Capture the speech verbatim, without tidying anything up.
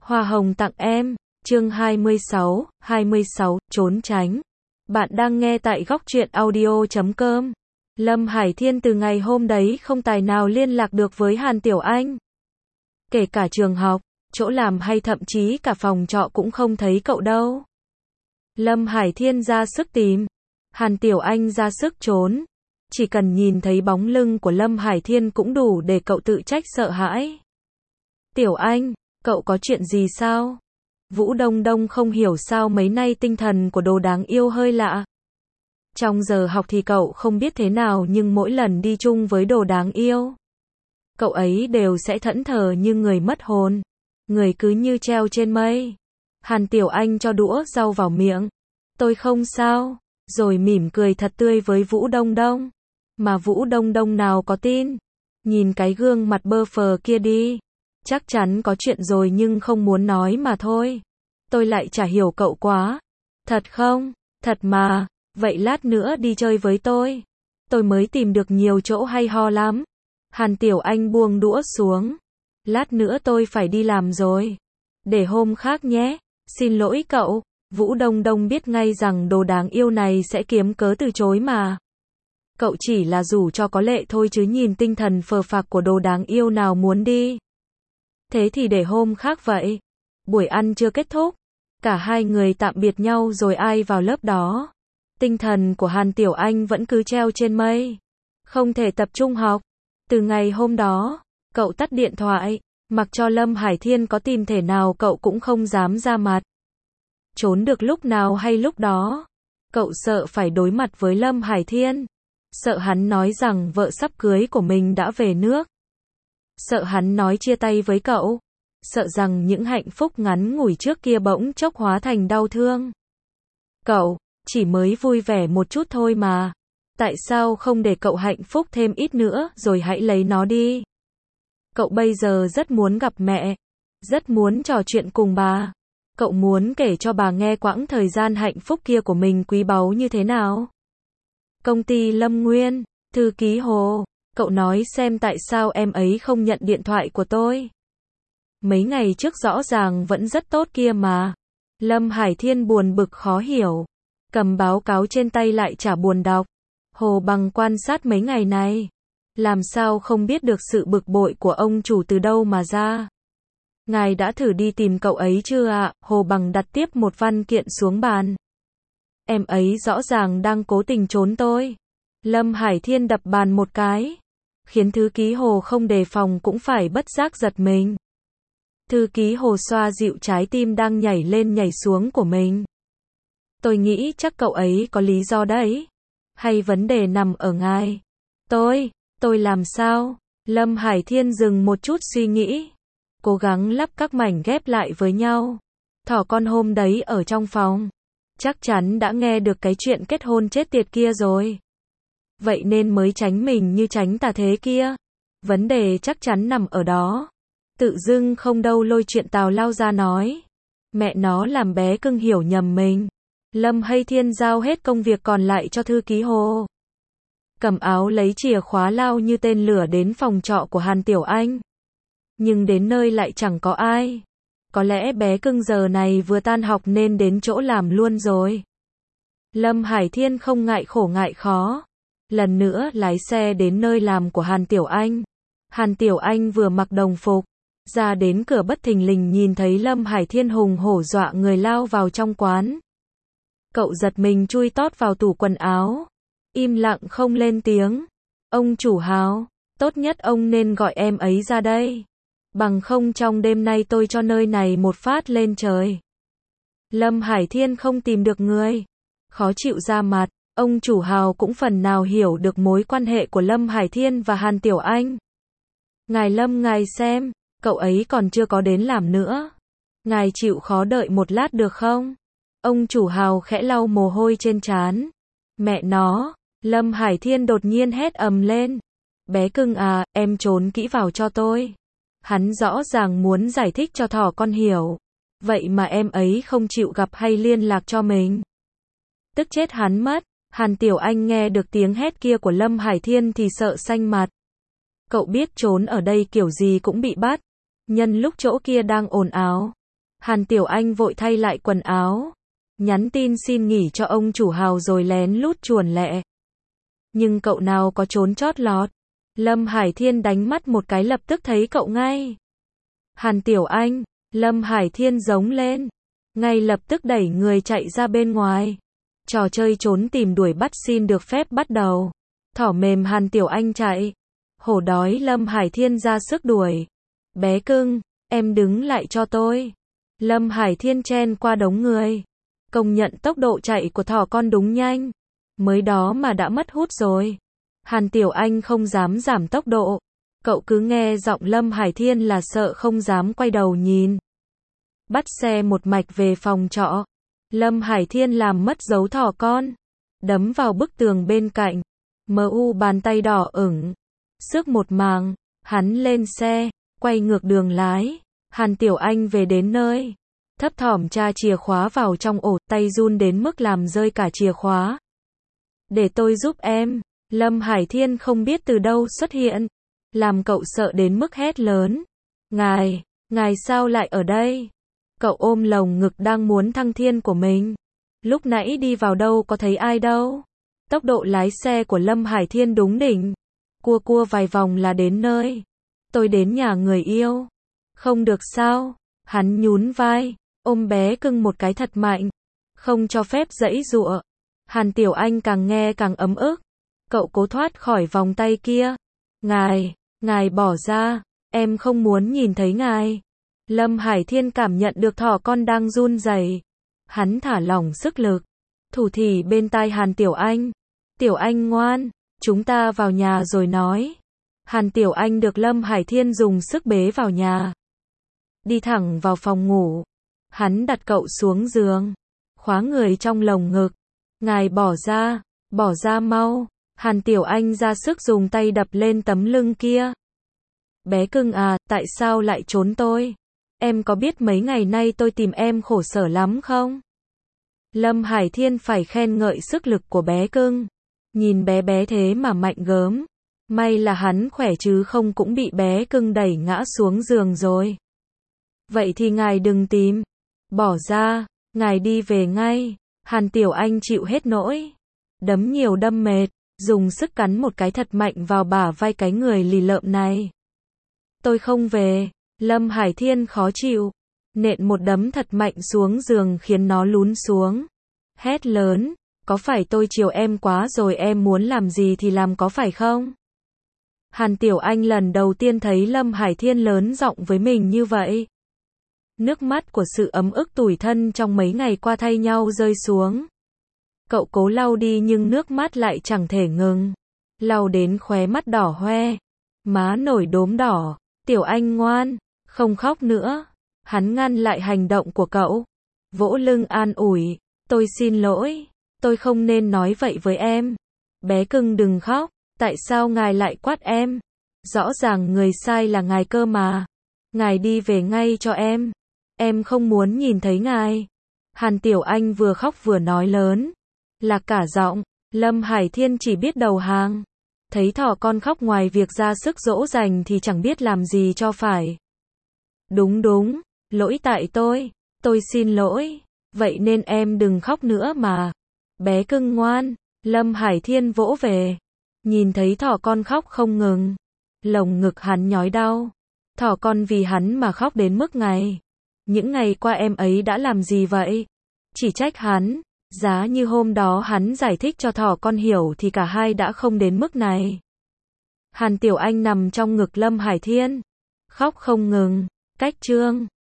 Hoa hồng tặng em, chương hai mươi sáu, hai mươi sáu, trốn tránh. Bạn đang nghe tại góc truyện audio chấm com. Lâm Hải Thiên từ ngày hôm đấy không tài nào liên lạc được với Hàn Tiểu Anh. Kể cả trường học, chỗ làm hay thậm chí cả phòng trọ cũng không thấy cậu đâu. Lâm Hải Thiên ra sức tìm, Hàn Tiểu Anh ra sức trốn. Chỉ cần nhìn thấy bóng lưng của Lâm Hải Thiên cũng đủ để cậu tự trách sợ hãi. Tiểu Anh, cậu có chuyện gì sao? Vũ Đông Đông không hiểu sao mấy nay tinh thần của đồ đáng yêu hơi lạ. Trong giờ học thì cậu không biết thế nào nhưng mỗi lần đi chung với đồ đáng yêu, cậu ấy đều sẽ thẫn thờ như người mất hồn. Người cứ như treo trên mây. Hàn Tiểu Anh cho đũa rau vào miệng. Tôi không sao. Rồi mỉm cười thật tươi với Vũ Đông Đông. Mà Vũ Đông Đông nào có tin. Nhìn cái gương mặt bơ phờ kia đi. Chắc chắn có chuyện rồi nhưng không muốn nói mà thôi. Tôi lại chả hiểu cậu quá. Thật không? Thật mà. Vậy lát nữa đi chơi với tôi. Tôi mới tìm được nhiều chỗ hay ho lắm. Hàn Tiểu Anh buông đũa xuống. Lát nữa tôi phải đi làm rồi. Để hôm khác nhé. Xin lỗi cậu. Vũ Đông Đông biết ngay rằng đồ đáng yêu này sẽ kiếm cớ từ chối mà. Cậu chỉ là rủ cho có lệ thôi chứ nhìn tinh thần phờ phạc của đồ đáng yêu nào muốn đi. Thế thì để hôm khác vậy. Buổi ăn chưa kết thúc. Cả hai người tạm biệt nhau rồi ai vào lớp đó. Tinh thần của Hàn Tiểu Anh vẫn cứ treo trên mây. Không thể tập trung học. Từ ngày hôm đó, cậu tắt điện thoại. Mặc cho Lâm Hải Thiên có tìm thể nào cậu cũng không dám ra mặt. Trốn được lúc nào hay lúc đó. Cậu sợ phải đối mặt với Lâm Hải Thiên. Sợ hắn nói rằng vợ sắp cưới của mình đã về nước. Sợ hắn nói chia tay với cậu. Sợ rằng những hạnh phúc ngắn ngủi trước kia bỗng chốc hóa thành đau thương. Cậu, chỉ mới vui vẻ một chút thôi mà. Tại sao không để cậu hạnh phúc thêm ít nữa rồi hãy lấy nó đi. Cậu bây giờ rất muốn gặp mẹ. Rất muốn trò chuyện cùng bà. Cậu muốn kể cho bà nghe quãng thời gian hạnh phúc kia của mình quý báu như thế nào. Công ty Lâm Nguyên, thư ký Hồ, cậu nói xem tại sao em ấy không nhận điện thoại của tôi. Mấy ngày trước rõ ràng vẫn rất tốt kia mà. Lâm Hải Thiên buồn bực khó hiểu. Cầm báo cáo trên tay lại chả buồn đọc. Hồ Bằng quan sát mấy ngày này. Làm sao không biết được sự bực bội của ông chủ từ đâu mà ra. Ngài đã thử đi tìm cậu ấy chưa ạ? Hồ Bằng đặt tiếp một văn kiện xuống bàn. Em ấy rõ ràng đang cố tình trốn tôi. Lâm Hải Thiên đập bàn một cái. Khiến thư ký Hồ không đề phòng cũng phải bất giác giật mình. Thư ký Hồ xoa dịu trái tim đang nhảy lên nhảy xuống của mình. Tôi nghĩ chắc cậu ấy có lý do đấy. Hay vấn đề nằm ở ngài? Tôi, tôi làm sao? Lâm Hải Thiên dừng một chút suy nghĩ. Cố gắng lắp các mảnh ghép lại với nhau. Thỏ con hôm đấy ở trong phòng. Chắc chắn đã nghe được cái chuyện kết hôn chết tiệt kia rồi. Vậy nên mới tránh mình như tránh tà thế kia. Vấn đề chắc chắn nằm ở đó. Tự dưng không đâu lôi chuyện tào lao ra nói. Mẹ nó làm bé cưng hiểu nhầm mình. Lâm Hải Thiên giao hết công việc còn lại cho thư ký Hồ. Cầm áo lấy chìa khóa lao như tên lửa đến phòng trọ của Hàn Tiểu Anh. Nhưng đến nơi lại chẳng có ai. Có lẽ bé cưng giờ này vừa tan học nên đến chỗ làm luôn rồi. Lâm Hải Thiên không ngại khổ ngại khó. Lần nữa lái xe đến nơi làm của Hàn Tiểu Anh. Hàn Tiểu Anh vừa mặc đồng phục. Ra đến cửa bất thình lình nhìn thấy Lâm Hải Thiên hùng hổ dọa người lao vào trong quán. Cậu giật mình chui tót vào tủ quần áo. Im lặng không lên tiếng. Ông chủ Hào, tốt nhất ông nên gọi em ấy ra đây. Bằng không trong đêm nay tôi cho nơi này một phát lên trời. Lâm Hải Thiên không tìm được người. Khó chịu ra mặt. Ông chủ Hào cũng phần nào hiểu được mối quan hệ của Lâm Hải Thiên và Hàn Tiểu Anh. Ngài Lâm ngài xem. Cậu ấy còn chưa có đến làm nữa. Ngài chịu khó đợi một lát được không? Ông chủ Hào khẽ lau mồ hôi trên trán. Mẹ nó. Lâm Hải Thiên đột nhiên hét ầm lên. Bé cưng à, em trốn kỹ vào cho tôi. Hắn rõ ràng muốn giải thích cho thỏ con hiểu. Vậy mà em ấy không chịu gặp hay liên lạc cho mình. Tức chết hắn mất. Hàn Tiểu Anh nghe được tiếng hét kia của Lâm Hải Thiên thì sợ xanh mặt. Cậu biết trốn ở đây kiểu gì cũng bị bắt. Nhân lúc chỗ kia đang ồn ào. Hàn Tiểu Anh vội thay lại quần áo, nhắn tin xin nghỉ cho ông chủ Hào rồi lén lút chuồn lẹ. Nhưng cậu nào có trốn chót lọt. Lâm Hải Thiên đánh mắt một cái lập tức thấy cậu ngay. Hàn Tiểu Anh, Lâm Hải Thiên giống lên, ngay lập tức đẩy người chạy ra bên ngoài. Trò chơi trốn tìm đuổi bắt xin được phép bắt đầu. Thỏ mềm Hàn Tiểu Anh chạy, hổ đói Lâm Hải Thiên ra sức đuổi. Bé cưng, em đứng lại cho tôi. Lâm Hải Thiên chen qua đống người. Công nhận tốc độ chạy của thỏ con đúng nhanh. Mới đó mà đã mất hút rồi. Hàn Tiểu Anh không dám giảm tốc độ. Cậu cứ nghe giọng Lâm Hải Thiên là sợ không dám quay đầu nhìn. Bắt xe một mạch về phòng trọ. Lâm Hải Thiên làm mất dấu thỏ con. Đấm vào bức tường bên cạnh. Mờ u bàn tay đỏ ửng. Xước một màng. Hắn lên xe, quay ngược đường lái. Hàn Tiểu Anh về đến nơi. Thấp thỏm tra chìa khóa vào trong ổ, tay run đến mức làm rơi cả chìa khóa. Để tôi giúp em. Lâm Hải Thiên không biết từ đâu xuất hiện. Làm cậu sợ đến mức hét lớn. Ngài, ngài sao lại ở đây? Cậu ôm lồng ngực đang muốn thăng thiên của mình. Lúc nãy đi vào đâu có thấy ai đâu. Tốc độ lái xe của Lâm Hải Thiên đúng đỉnh. Cua cua vài vòng là đến nơi. Tôi đến nhà người yêu. Không được sao? Hắn nhún vai, ôm bé cưng một cái thật mạnh. Không cho phép giãy giụa. Hàn Tiểu Anh càng nghe càng ấm ức. Cậu cố thoát khỏi vòng tay kia. Ngài, ngài bỏ ra, em không muốn nhìn thấy ngài. Lâm Hải Thiên cảm nhận được thỏ con đang run rẩy. Hắn thả lỏng sức lực. Thủ thỉ bên tai Hàn Tiểu Anh. Tiểu Anh ngoan, chúng ta vào nhà rồi nói. Hàn Tiểu Anh được Lâm Hải Thiên dùng sức bế vào nhà. Đi thẳng vào phòng ngủ. Hắn đặt cậu xuống giường. Khóa người trong lồng ngực. Ngài bỏ ra, bỏ ra mau. Hàn Tiểu Anh ra sức dùng tay đập lên tấm lưng kia. Bé cưng à, tại sao lại trốn tôi? Em có biết mấy ngày nay tôi tìm em khổ sở lắm không? Lâm Hải Thiên phải khen ngợi sức lực của bé cưng. Nhìn bé bé thế mà mạnh gớm. May là hắn khỏe chứ không cũng bị bé cưng đẩy ngã xuống giường rồi. Vậy thì ngài đừng tìm. Bỏ ra, ngài đi về ngay. Hàn Tiểu Anh chịu hết nỗi. Đấm nhiều đâm mệt. Dùng sức cắn một cái thật mạnh vào bả vai cái người lì lợm này. Tôi không về. Lâm Hải Thiên khó chịu. Nện một đấm thật mạnh xuống giường khiến nó lún xuống. Hét lớn. Có phải tôi chiều em quá rồi, em muốn làm gì thì làm có phải không? Hàn Tiểu Anh lần đầu tiên thấy Lâm Hải Thiên lớn giọng với mình như vậy. Nước mắt của sự ấm ức tủi thân trong mấy ngày qua thay nhau rơi xuống. Cậu cố lau đi nhưng nước mắt lại chẳng thể ngừng. Lau đến khóe mắt đỏ hoe. Má nổi đốm đỏ. Tiểu Anh ngoan, không khóc nữa. Hắn ngăn lại hành động của cậu. Vỗ lưng an ủi. Tôi xin lỗi. Tôi không nên nói vậy với em. Bé cưng đừng khóc. Tại sao ngài lại quát em? Rõ ràng người sai là ngài cơ mà. Ngài đi về ngay cho em. Em không muốn nhìn thấy ngài. Hàn Tiểu Anh vừa khóc vừa nói lớn. Là cả giọng. Lâm Hải Thiên chỉ biết đầu hàng. Thấy thỏ con khóc ngoài việc ra sức dỗ dành thì chẳng biết làm gì cho phải. Đúng đúng, lỗi tại tôi. Tôi xin lỗi. Vậy nên em đừng khóc nữa mà. Bé cưng ngoan. Lâm Hải Thiên vỗ về. Nhìn thấy thỏ con khóc không ngừng. Lồng ngực hắn nhói đau. Thỏ con vì hắn mà khóc đến mức ngày. Những ngày qua em ấy đã làm gì vậy? Chỉ trách hắn. Giá như hôm đó hắn giải thích cho thỏ con hiểu thì cả hai đã không đến mức này. Hàn Tiểu Anh nằm trong ngực Lâm Hải Thiên. Khóc không ngừng. Cách trương.